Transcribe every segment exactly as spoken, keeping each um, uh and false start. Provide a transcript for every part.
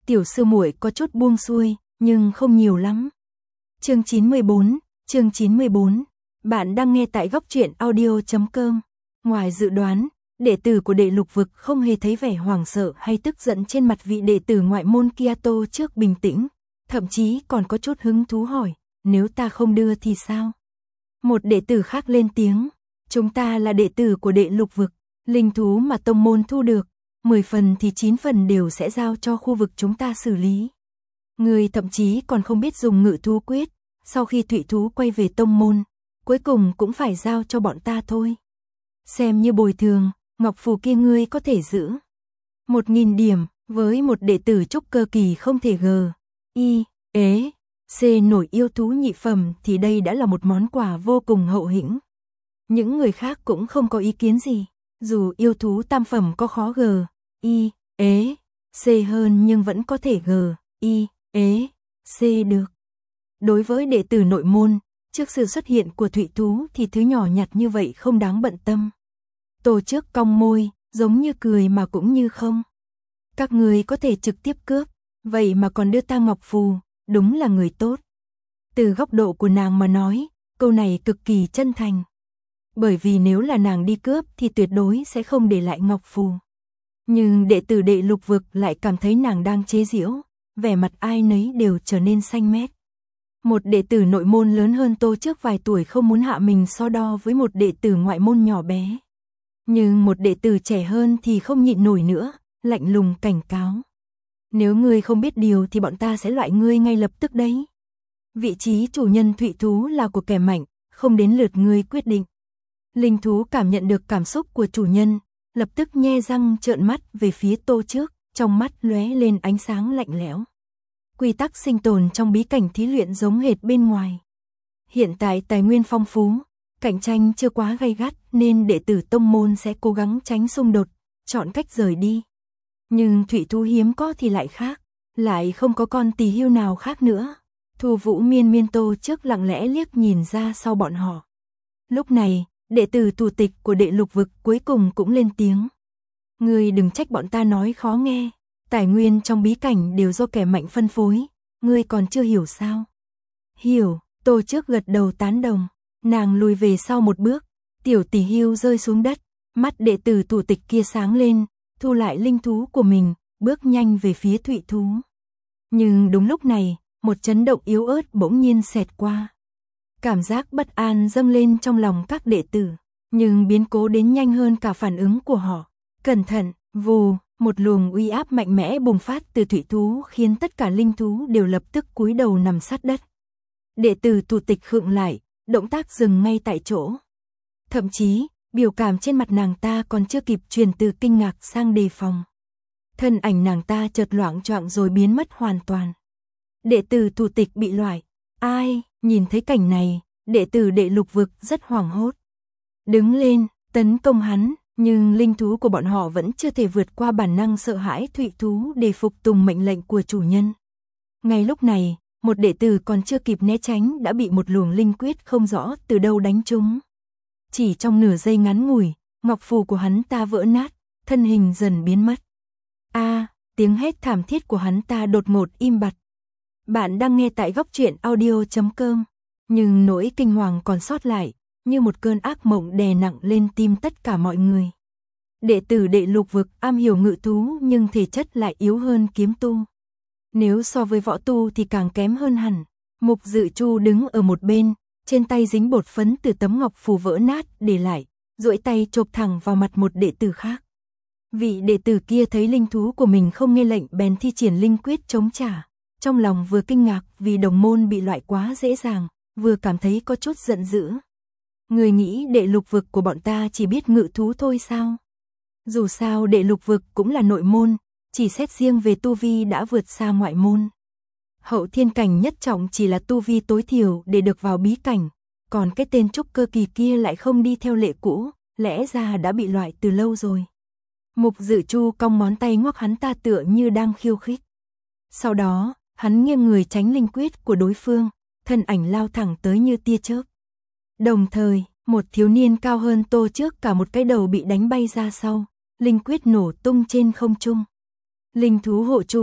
tiểu sư muội có chút buông xuôi, nhưng không nhiều lắm. Chương chín mươi bốn, chương chín mươi bốn. Bạn đang nghe tại góc truyện audio chấm com. Ngoài dự đoán, đệ tử của Đệ Lục Vực không hề thấy vẻ hoảng sợ hay tức giận trên mặt vị đệ tử ngoại môn Kiato trước, bình tĩnh, thậm chí còn có chút hứng thú hỏi, nếu ta không đưa thì sao? Một đệ tử khác lên tiếng, chúng ta là đệ tử của Đệ Lục Vực, linh thú mà tông môn thu được, mười phần thì chín phần đều sẽ giao cho khu vực chúng ta xử lý. Người thậm chí còn không biết dùng ngự thú quyết, sau khi thủy thú quay về tông môn, cuối cùng cũng phải giao cho bọn ta thôi. Xem như bồi thường, ngọc phù kia ngươi có thể giữ. Một nghìn điểm, với một đệ tử trúc cơ kỳ không thể gờ, y, ế, c nổi yêu thú nhị phẩm thì đây đã là một món quà vô cùng hậu hĩnh. Những người khác cũng không có ý kiến gì, dù yêu thú tam phẩm có khó gờ, y, ế, c hơn nhưng vẫn có thể gờ, y, ế, c được. Đối với đệ tử nội môn, trước sự xuất hiện của thủy thú thì thứ nhỏ nhặt như vậy không đáng bận tâm. Tô Trước cong môi, giống như cười mà cũng như không. Các người có thể trực tiếp cướp, vậy mà còn đưa ta ngọc phù, đúng là người tốt. Từ góc độ của nàng mà nói, câu này cực kỳ chân thành. Bởi vì nếu là nàng đi cướp thì tuyệt đối sẽ không để lại ngọc phù. Nhưng đệ tử Đệ Lục Vực lại cảm thấy nàng đang chế giễu, vẻ mặt ai nấy đều trở nên xanh mét. Một đệ tử nội môn lớn hơn Tô Trước vài tuổi không muốn hạ mình so đo với một đệ tử ngoại môn nhỏ bé. Nhưng một đệ tử trẻ hơn thì không nhịn nổi nữa, lạnh lùng cảnh cáo. Nếu ngươi không biết điều thì bọn ta sẽ loại ngươi ngay lập tức đấy. Vị trí chủ nhân thủy thú là của kẻ mạnh, không đến lượt ngươi quyết định. Linh thú cảm nhận được cảm xúc của chủ nhân, lập tức nhe răng trợn mắt về phía Tô Trước, trong mắt lóe lên ánh sáng lạnh lẽo. Quy tắc sinh tồn trong bí cảnh thí luyện giống hệt bên ngoài. Hiện tại tài nguyên phong phú, cạnh tranh chưa quá gay gắt nên đệ tử tông môn sẽ cố gắng tránh xung đột, chọn cách rời đi. Nhưng thủy thú hiếm có thì lại khác, lại không có con tỳ hưu nào khác nữa. Thu Vũ miên miên Tô Trước lặng lẽ liếc nhìn ra sau bọn họ. Lúc này, đệ tử thủ tịch của Đệ Lục Vực cuối cùng cũng lên tiếng. Ngươi đừng trách bọn ta nói khó nghe, tài nguyên trong bí cảnh đều do kẻ mạnh phân phối, ngươi còn chưa hiểu sao? Hiểu, Tô Trước gật đầu tán đồng, nàng lùi về sau một bước, tiểu tỷ hưu rơi xuống đất, mắt đệ tử thủ tịch kia sáng lên, thu lại linh thú của mình, bước nhanh về phía thủy thú. Nhưng đúng lúc này, một chấn động yếu ớt bỗng nhiên xẹt qua. Cảm giác bất an dâng lên trong lòng các đệ tử, nhưng biến cố đến nhanh hơn cả phản ứng của họ. Cẩn thận, vù, một luồng uy áp mạnh mẽ bùng phát từ thủy thú khiến tất cả linh thú đều lập tức cúi đầu nằm sát đất. Đệ tử thủ tịch khựng lại, động tác dừng ngay tại chỗ. Thậm chí, biểu cảm trên mặt nàng ta còn chưa kịp chuyển từ kinh ngạc sang đề phòng. Thân ảnh nàng ta chợt loạng choạng rồi biến mất hoàn toàn. Đệ tử thủ tịch bị loại. Ai, nhìn thấy cảnh này, đệ tử Đệ Lục Vực rất hoảng hốt. Đứng lên, tấn công hắn, nhưng linh thú của bọn họ vẫn chưa thể vượt qua bản năng sợ hãi thủy thú để phục tùng mệnh lệnh của chủ nhân. Ngay lúc này, một đệ tử còn chưa kịp né tránh đã bị một luồng linh quyết không rõ từ đâu đánh trúng. Chỉ trong nửa giây ngắn ngủi, ngọc phù của hắn ta vỡ nát, thân hình dần biến mất. A, tiếng hét thảm thiết của hắn ta đột ngột im bặt. Bạn đang nghe tại góc truyện audio chấm com, nhưng nỗi kinh hoàng còn sót lại, như một cơn ác mộng đè nặng lên tim tất cả mọi người. Đệ tử Đệ Lục Vực am hiểu ngự thú nhưng thể chất lại yếu hơn kiếm tu. Nếu so với võ tu thì càng kém hơn hẳn. Mục Dự Chu đứng ở một bên, trên tay dính bột phấn từ tấm ngọc phù vỡ nát để lại, duỗi tay chộp thẳng vào mặt một đệ tử khác. Vị đệ tử kia thấy linh thú của mình không nghe lệnh bèn thi triển linh quyết chống trả. Trong lòng vừa kinh ngạc vì đồng môn bị loại quá dễ dàng, vừa cảm thấy có chút giận dữ. Người nghĩ Đệ Lục Vực của bọn ta chỉ biết ngự thú thôi sao? Dù sao Đệ Lục Vực cũng là nội môn, chỉ xét riêng về tu vi đã vượt xa ngoại môn. Hậu thiên cảnh nhất trọng chỉ là tu vi tối thiểu để được vào bí cảnh, còn cái tên trúc cơ kỳ kia lại không đi theo lệ cũ, lẽ ra đã bị loại từ lâu rồi. Mục Dự Chu cong ngón tay ngoắc hắn ta tựa như đang khiêu khích. Sau đó, hắn nghiêng người tránh linh quyết của đối phương, thân ảnh lao thẳng tới như tia chớp. Đồng thời, một thiếu niên cao hơn Tô Trước cả một cái đầu bị đánh bay ra sau, linh quyết nổ tung trên không trung. Linh thú hộ chủ,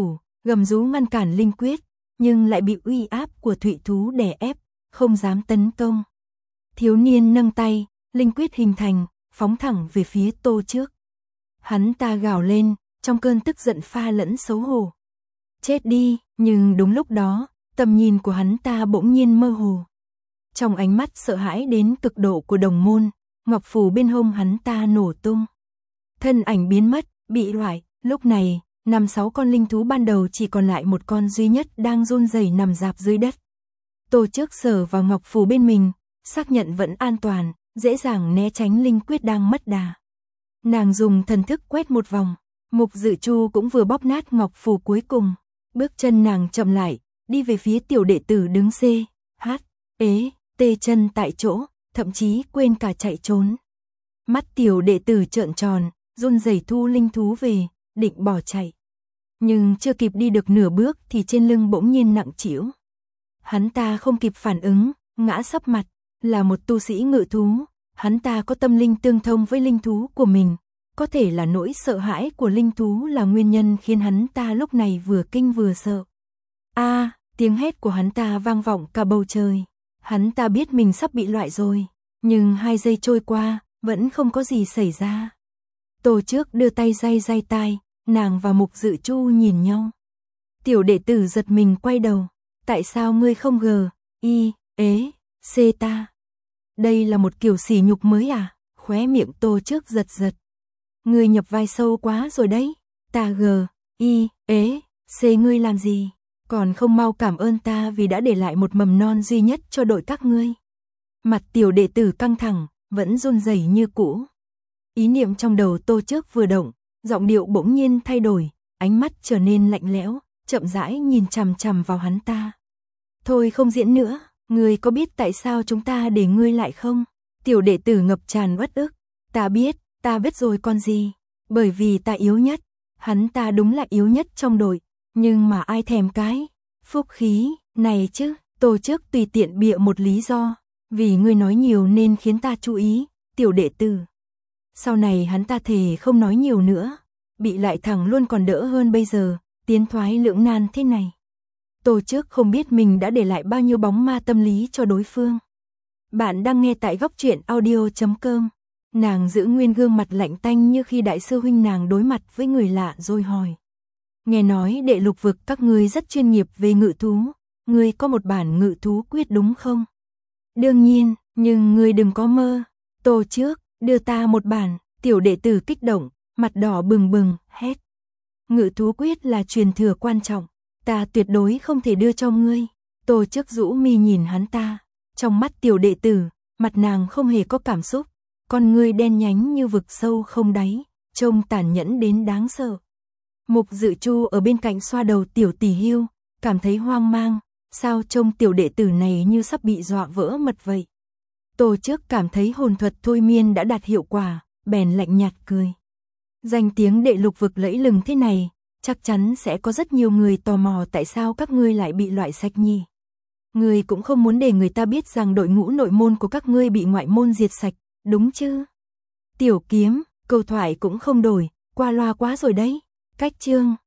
gầm rú ngăn cản linh quyết, nhưng lại bị uy áp của thụy thú đè ép, không dám tấn công. Thiếu niên nâng tay, linh quyết hình thành, phóng thẳng về phía Tô Trước. Hắn ta gào lên, trong cơn tức giận pha lẫn xấu hổ. Chết đi, nhưng đúng lúc đó, tầm nhìn của hắn ta bỗng nhiên mơ hồ. Trong ánh mắt sợ hãi đến cực độ của đồng môn, ngọc phù bên hông hắn ta nổ tung. Thân ảnh biến mất, bị loại, lúc này, năm sáu con linh thú ban đầu chỉ còn lại một con duy nhất đang run rẩy nằm rạp dưới đất. Tô Trước sờ vào ngọc phù bên mình, xác nhận vẫn an toàn, dễ dàng né tránh linh quyết đang mất đà. Nàng dùng thần thức quét một vòng, Mục Dự Chu cũng vừa bóp nát ngọc phù cuối cùng. Bước chân nàng chậm lại, đi về phía tiểu đệ tử đứng C, H, ế, tê chân tại chỗ, thậm chí quên cả chạy trốn. Mắt tiểu đệ tử trợn tròn, run rẩy thu linh thú về, định bỏ chạy. Nhưng chưa kịp đi được nửa bước thì trên lưng bỗng nhiên nặng trĩu. Hắn ta không kịp phản ứng, ngã sấp mặt, là một tu sĩ ngự thú, hắn ta có tâm linh tương thông với linh thú của mình. Có thể là nỗi sợ hãi của linh thú là nguyên nhân khiến hắn ta lúc này vừa kinh vừa sợ. A, à, tiếng hét của hắn ta vang vọng cả bầu trời. Hắn ta biết mình sắp bị loại rồi, nhưng hai giây trôi qua, vẫn không có gì xảy ra. Tô Trước đưa tay day day tai, nàng và Mục Dự Chu nhìn nhau. Tiểu đệ tử giật mình quay đầu, tại sao ngươi không gờ, y, ế, c ta? Đây là một kiểu sỉ nhục mới à? Khóe miệng Tô Trước giật giật. Ngươi nhập vai sâu quá rồi đấy, ta gờ, y, ế, c ngươi làm gì? Còn không mau cảm ơn ta vì đã để lại một mầm non duy nhất cho đội các ngươi. Mặt tiểu đệ tử căng thẳng, vẫn run rẩy như cũ. Ý niệm trong đầu Tô Trước vừa động, giọng điệu bỗng nhiên thay đổi, ánh mắt trở nên lạnh lẽo, chậm rãi nhìn chằm chằm vào hắn ta. Thôi không diễn nữa, ngươi có biết tại sao chúng ta để ngươi lại không? Tiểu đệ tử ngập tràn uất ức, ta biết, ta biết rồi con gì, bởi vì ta yếu nhất, hắn ta đúng là yếu nhất trong đội, nhưng mà ai thèm cái phúc khí này chứ? Tô Trước tùy tiện bịa một lý do, vì ngươi nói nhiều nên khiến ta chú ý, tiểu đệ tử. Sau này hắn ta thề không nói nhiều nữa, bị lại thẳng luôn còn đỡ hơn bây giờ, tiến thoái lưỡng nan thế này. Tô Trước không biết mình đã để lại bao nhiêu bóng ma tâm lý cho đối phương. Bạn đang nghe tại góc truyện audio chấm com. Nàng giữ nguyên gương mặt lạnh tanh như khi đại sư huynh nàng đối mặt với người lạ rồi hỏi. Nghe nói đệ lục vực các ngươi rất chuyên nghiệp về ngự thú, ngươi có một bản ngự thú quyết đúng không? Đương nhiên, nhưng ngươi đừng có mơ. Tô Trước, đưa ta một bản, tiểu đệ tử kích động, mặt đỏ bừng bừng, hét. Ngự thú quyết là truyền thừa quan trọng, ta tuyệt đối không thể đưa cho ngươi. Tô Trước rũ mi nhìn hắn ta, trong mắt tiểu đệ tử, mặt nàng không hề có cảm xúc, con ngươi đen nhánh như vực sâu không đáy, trông tàn nhẫn đến đáng sợ. Mục Dự Chu ở bên cạnh xoa đầu tiểu tỷ hiêu, cảm thấy hoang mang, sao trông tiểu đệ tử này như sắp bị dọa vỡ mật vậy. Tô Trước cảm thấy hồn thuật thôi miên đã đạt hiệu quả, bèn lạnh nhạt cười. Danh tiếng đệ lục vực lẫy lừng thế này, chắc chắn sẽ có rất nhiều người tò mò tại sao các ngươi lại bị loại sạch nhỉ. Ngươi cũng không muốn để người ta biết rằng đội ngũ nội môn của các ngươi bị ngoại môn diệt sạch, đúng chứ? Tiểu Kiếm, câu thoại cũng không đổi, qua loa quá rồi đấy. Cách chương